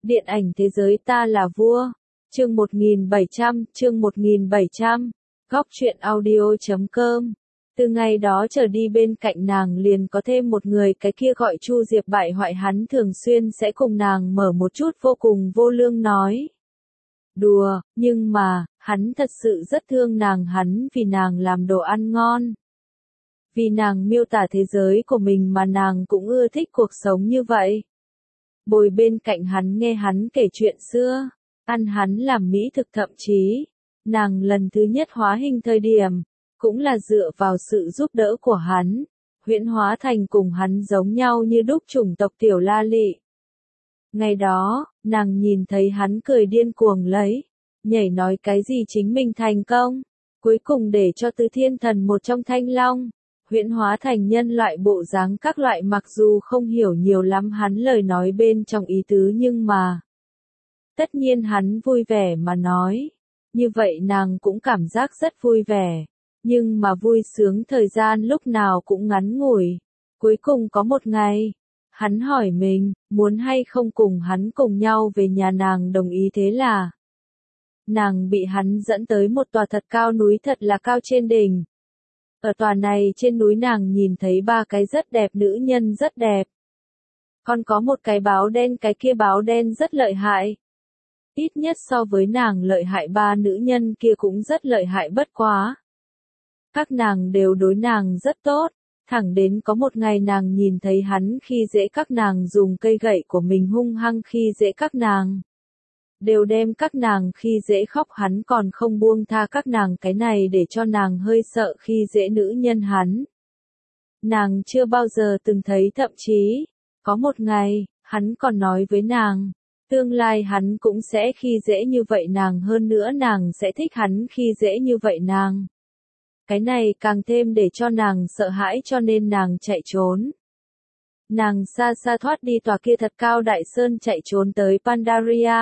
Điện ảnh thế giới ta là vua. Chương 1700. Góc truyện audio.com. Từ ngày đó trở đi bên cạnh nàng liền có thêm một người, cái kia gọi Chu Diệp bại hoại, hắn thường xuyên sẽ cùng nàng mở một chút vô cùng vô lương nói đùa, nhưng mà, hắn thật sự rất thương nàng, hắn vì nàng làm đồ ăn ngon. Vì nàng miêu tả thế giới của mình mà nàng cũng ưa thích cuộc sống như vậy. Bồi bên cạnh hắn nghe hắn kể chuyện xưa, ăn hắn làm mỹ thực, thậm chí, nàng lần thứ nhất hóa hình thời điểm, cũng là dựa vào sự giúp đỡ của hắn, huyễn hóa thành cùng hắn giống nhau như đúc chủng tộc Tiểu La Lị. Ngày đó, nàng nhìn thấy hắn cười điên cuồng lấy, nhảy nói cái gì chính mình thành công, cuối cùng để cho Tứ Thiên Thần một trong Thanh Long, huyễn hóa thành nhân loại bộ dáng các loại, mặc dù không hiểu nhiều lắm hắn lời nói bên trong ý tứ, nhưng mà tất nhiên hắn vui vẻ mà nói, như vậy nàng cũng cảm giác rất vui vẻ, nhưng mà vui sướng thời gian lúc nào cũng ngắn ngủi. Cuối cùng có một ngày, hắn hỏi mình, muốn hay không cùng hắn cùng nhau về nhà, nàng đồng ý, thế là nàng bị hắn dẫn tới một tòa thật cao núi, thật là cao trên đỉnh. Ở tòa này trên núi nàng nhìn thấy ba cái rất đẹp nữ nhân, rất đẹp. Còn có một cái báo đen, cái kia báo đen rất lợi hại. Ít nhất so với nàng lợi hại, ba nữ nhân kia cũng rất lợi hại, bất quá các nàng đều đối nàng rất tốt, thẳng đến có một ngày nàng nhìn thấy hắn khi dễ các nàng, dùng cây gậy của mình hung hăng khi dễ các nàng. Đều đem các nàng khi dễ khóc, hắn còn không buông tha các nàng, cái này để cho nàng hơi sợ khi dễ nữ nhân hắn. Nàng chưa bao giờ từng thấy, thậm chí, có một ngày, hắn còn nói với nàng, tương lai hắn cũng sẽ khi dễ như vậy nàng, hơn nữa nàng sẽ thích hắn khi dễ như vậy nàng. Cái này càng thêm để cho nàng sợ hãi, cho nên nàng chạy trốn. Nàng xa xa thoát đi tòa kia thật cao đại sơn, chạy trốn tới Pandaria.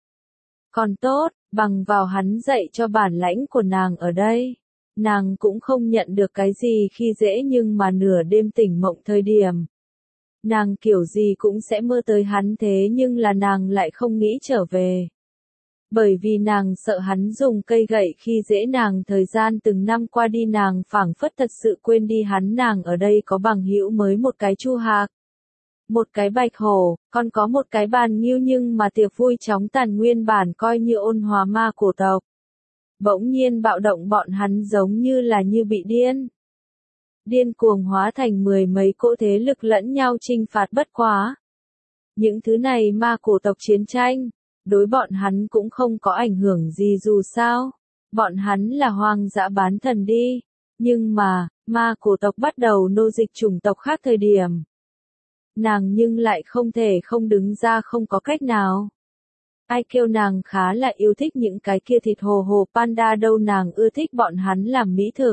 Còn tốt, bằng vào hắn dạy cho bản lãnh của nàng ở đây, nàng cũng không nhận được cái gì khi dễ, nhưng mà nửa đêm tỉnh mộng thời điểm, nàng kiểu gì cũng sẽ mơ tới hắn, thế nhưng là nàng lại không nghĩ trở về. Bởi vì nàng sợ hắn dùng cây gậy khi dễ nàng, thời gian từng năm qua đi nàng phảng phất thật sự quên đi hắn, nàng ở đây có bằng hữu mới, một cái Chu Hạc, một cái Bạch Hổ, còn có một cái Bàn Nghiêu, nhưng mà tiệc vui chóng tàn, nguyên bản coi như ôn hòa ma cổ tộc. Bỗng nhiên bạo động, bọn hắn giống như là như bị điên. Điên cuồng hóa thành mười mấy cỗ thế lực lẫn nhau chinh phạt, bất quá. Những thứ này ma cổ tộc chiến tranh, đối bọn hắn cũng không có ảnh hưởng gì, dù sao, bọn hắn là hoang dã bán thần đi. Nhưng mà, ma cổ tộc bắt đầu nô dịch chủng tộc khác thời điểm, nàng nhưng lại không thể không đứng ra, không có cách nào. Ai kêu nàng khá là yêu thích những cái kia thịt hồ hồ panda đâu, nàng ưa thích bọn hắn làm mỹ thực.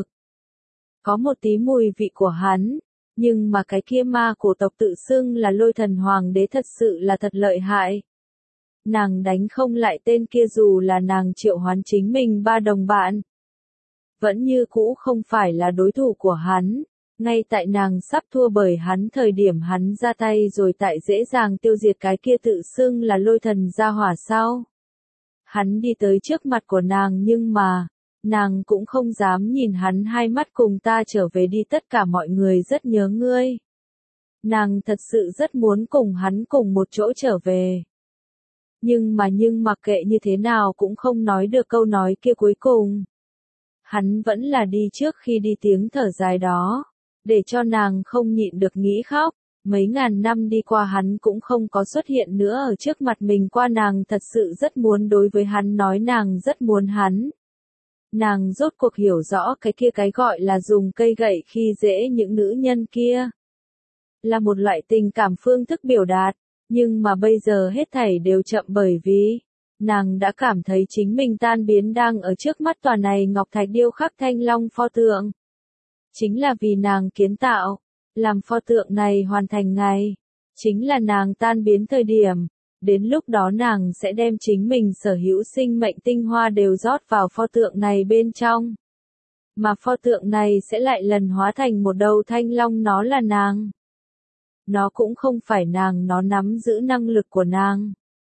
Có một tí mùi vị của hắn, nhưng mà cái kia ma cổ tộc tự xưng là Lôi Thần Hoàng đế thật sự là thật lợi hại. Nàng đánh không lại tên kia, dù là nàng triệu hoán chính mình ba đồng bạn, vẫn như cũ không phải là đối thủ của hắn. Ngay tại nàng sắp thua bởi hắn thời điểm, hắn ra tay rồi tại dễ dàng tiêu diệt cái kia tự xưng là Lôi Thần gia hỏa sau. Hắn đi tới trước mặt của nàng, nhưng mà nàng cũng không dám nhìn hắn hai mắt, cùng ta trở về đi, tất cả mọi người rất nhớ ngươi. Nàng thật sự rất muốn cùng hắn cùng một chỗ trở về. Nhưng mặc kệ như thế nào cũng không nói được câu nói kia cuối cùng. Hắn vẫn là đi trước, khi đi tiếng thở dài đó, để cho nàng không nhịn được nghĩ khóc. Mấy ngàn năm đi qua hắn cũng không có xuất hiện nữa ở trước mặt mình qua, nàng thật sự rất muốn đối với hắn nói nàng rất muốn hắn. Nàng rốt cuộc hiểu rõ cái kia, cái gọi là dùng cây gậy khi dễ những nữ nhân kia, là một loại tình cảm phương thức biểu đạt, nhưng mà bây giờ hết thảy đều chậm, bởi vì nàng đã cảm thấy chính mình tan biến đang ở trước mắt tòa này ngọc thạch điêu khắc Thanh Long pho tượng. Chính là vì nàng kiến tạo, làm pho tượng này hoàn thành ngày, chính là nàng tan biến thời điểm. Đến lúc đó nàng sẽ đem chính mình sở hữu sinh mệnh tinh hoa đều rót vào pho tượng này bên trong. Mà pho tượng này sẽ lại lần hóa thành một đầu thanh long, nó là nàng. Nó cũng không phải nàng, nó nắm giữ năng lực của nàng.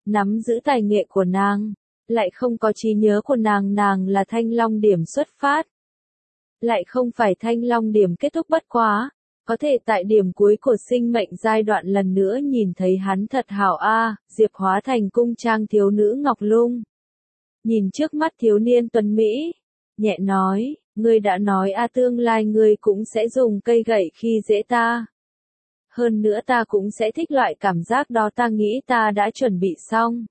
nắm giữ tài nghệ của nàng, lại không có trí nhớ của nàng, nàng là Thanh Long điểm xuất phát, lại không phải Thanh Long điểm kết thúc, bất quá, có thể tại điểm cuối của sinh mệnh giai đoạn lần nữa nhìn thấy hắn thật hảo a. Diệp hóa thành cung trang thiếu nữ Ngọc Lung. Nhìn trước mắt thiếu niên tuấn Mỹ, nhẹ nói, ngươi đã nói a, tương lai ngươi cũng sẽ dùng cây gậy khi dễ ta. Hơn nữa ta cũng sẽ thích loại cảm giác đó, ta nghĩ ta đã chuẩn bị xong.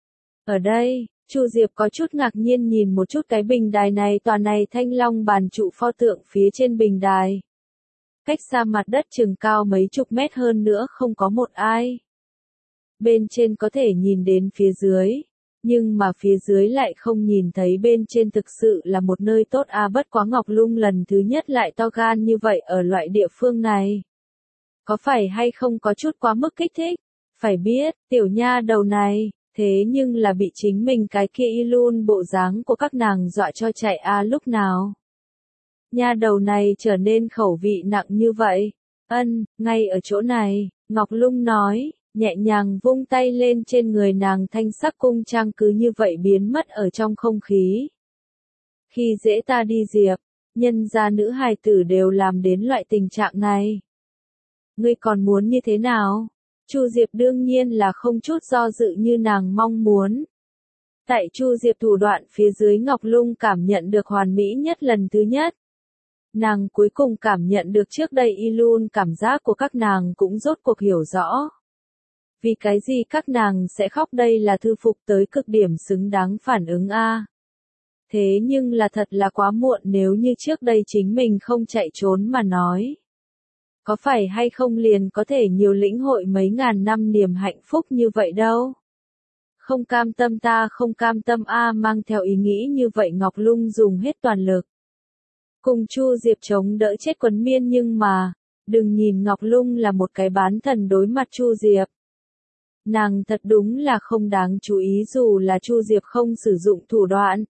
Ở đây, Chu Diệp có chút ngạc nhiên nhìn một chút cái bình đài này, tòa này Thanh Long bàn trụ pho tượng phía trên bình đài. Cách xa mặt đất chừng cao mấy chục mét, hơn nữa không có một ai. Bên trên có thể nhìn đến phía dưới, nhưng mà phía dưới lại không nhìn thấy bên trên, thực sự là một nơi tốt a. Bất quá Ngọc Lung lần thứ nhất lại to gan như vậy ở loại địa phương này. Có phải hay không có chút quá mức kích thích? Phải biết, tiểu nha đầu này, thế nhưng là bị chính mình cái kia y luôn bộ dáng của các nàng dọa cho chạy a. Lúc nào nha đầu này trở nên khẩu vị nặng như vậy? Ngay ở chỗ này, Ngọc Lung nói, nhẹ nhàng vung tay lên, trên người nàng thanh sắc cung trang cứ như vậy biến mất ở trong không khí. Khi dễ ta đi Diệp, nhân gia nữ hài tử đều làm đến loại tình trạng này. Ngươi còn muốn như thế nào? Chu Diệp đương nhiên là không chút do dự như nàng mong muốn. Tại Chu Diệp thủ đoạn phía dưới, Ngọc Lung cảm nhận được hoàn mỹ nhất lần thứ nhất. Nàng cuối cùng cảm nhận được trước đây y luôn cảm giác của các nàng, cũng rốt cuộc hiểu rõ. Vì cái gì các nàng sẽ khóc, đây là thư phục tới cực điểm, xứng đáng phản ứng a. Thế nhưng là thật là quá muộn, nếu như trước đây chính mình không chạy trốn mà nói. Có phải hay không liền có thể nhiều lĩnh hội mấy ngàn năm niềm hạnh phúc như vậy đâu. Không cam tâm, ta không cam tâm a. Mang theo ý nghĩ như vậy, Ngọc Lung dùng hết toàn lực. Cùng Chu Diệp chống đỡ chết quấn miên, nhưng mà, đừng nhìn Ngọc Lung là một cái bán thần đối mặt Chu Diệp. Nàng thật đúng là không đáng chú ý, dù là Chu Diệp không sử dụng thủ đoạn.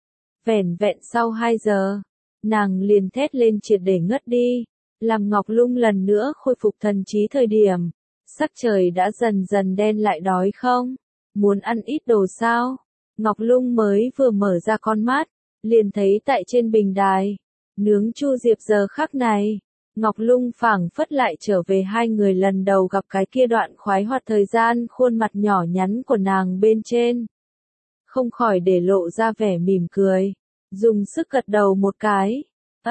Vẻn vẹn sau 2 giờ, nàng liền thét lên triệt để ngất đi. Làm Ngọc Lung lần nữa khôi phục thần trí thời điểm, sắc trời đã dần dần đen lại. Đói không? Muốn ăn ít đồ sao? Ngọc Lung mới vừa mở ra con mắt, liền thấy tại trên bình đài, nướng Chu Diệp. Giờ khắc này, Ngọc Lung phảng phất lại trở về hai người lần đầu gặp cái kia đoạn khoái hoạt thời gian, khuôn mặt nhỏ nhắn của nàng bên trên. Không khỏi để lộ ra vẻ mỉm cười, dùng sức gật đầu một cái.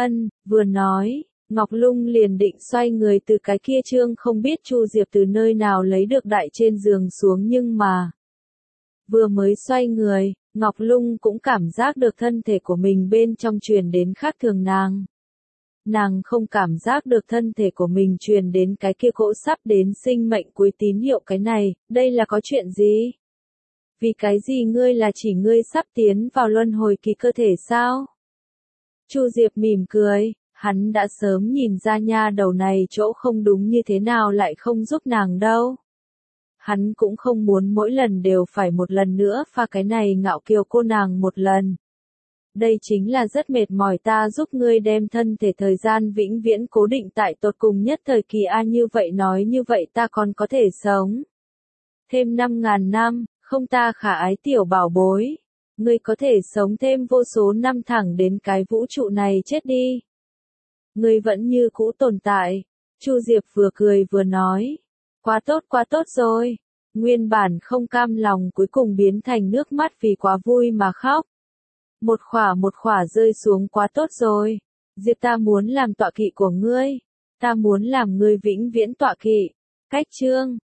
Vừa nói, Ngọc Lung liền định xoay người từ cái kia trương không biết Chu Diệp từ nơi nào lấy được đại trên giường xuống, nhưng mà vừa mới xoay người, Ngọc Lung cũng cảm giác được thân thể của mình bên trong truyền đến khác thường. Nàng không cảm giác được thân thể của mình truyền đến cái kia cỗ sắp đến sinh mệnh cuối tín hiệu. Cái này, đây là có chuyện gì? Vì cái gì ngươi là chỉ ngươi sắp tiến vào luân hồi kỳ cơ thể sao? Chu Diệp mỉm cười, hắn đã sớm nhìn ra nha đầu này chỗ không đúng, như thế nào lại không giúp nàng đâu. Hắn cũng không muốn mỗi lần đều phải một lần nữa pha cái này ngạo kiều cô nàng một lần. Đây chính là rất mệt mỏi, ta giúp ngươi đem thân thể thời gian vĩnh viễn cố định tại tột cùng nhất thời kỳ a. Như vậy nói như vậy ta còn có thể sống thêm 5.000 năm, không ta khả ái tiểu bảo bối. Ngươi có thể sống thêm vô số năm thẳng đến cái vũ trụ này chết đi. Ngươi vẫn như cũ tồn tại. Chu Diệp vừa cười vừa nói. Quá tốt rồi. Nguyên bản không cam lòng cuối cùng biến thành nước mắt vì quá vui mà khóc. Một khỏa rơi xuống. Quá tốt rồi. Diệp, ta muốn làm tọa kỵ của ngươi. Ta muốn làm ngươi vĩnh viễn tọa kỵ. Cách chương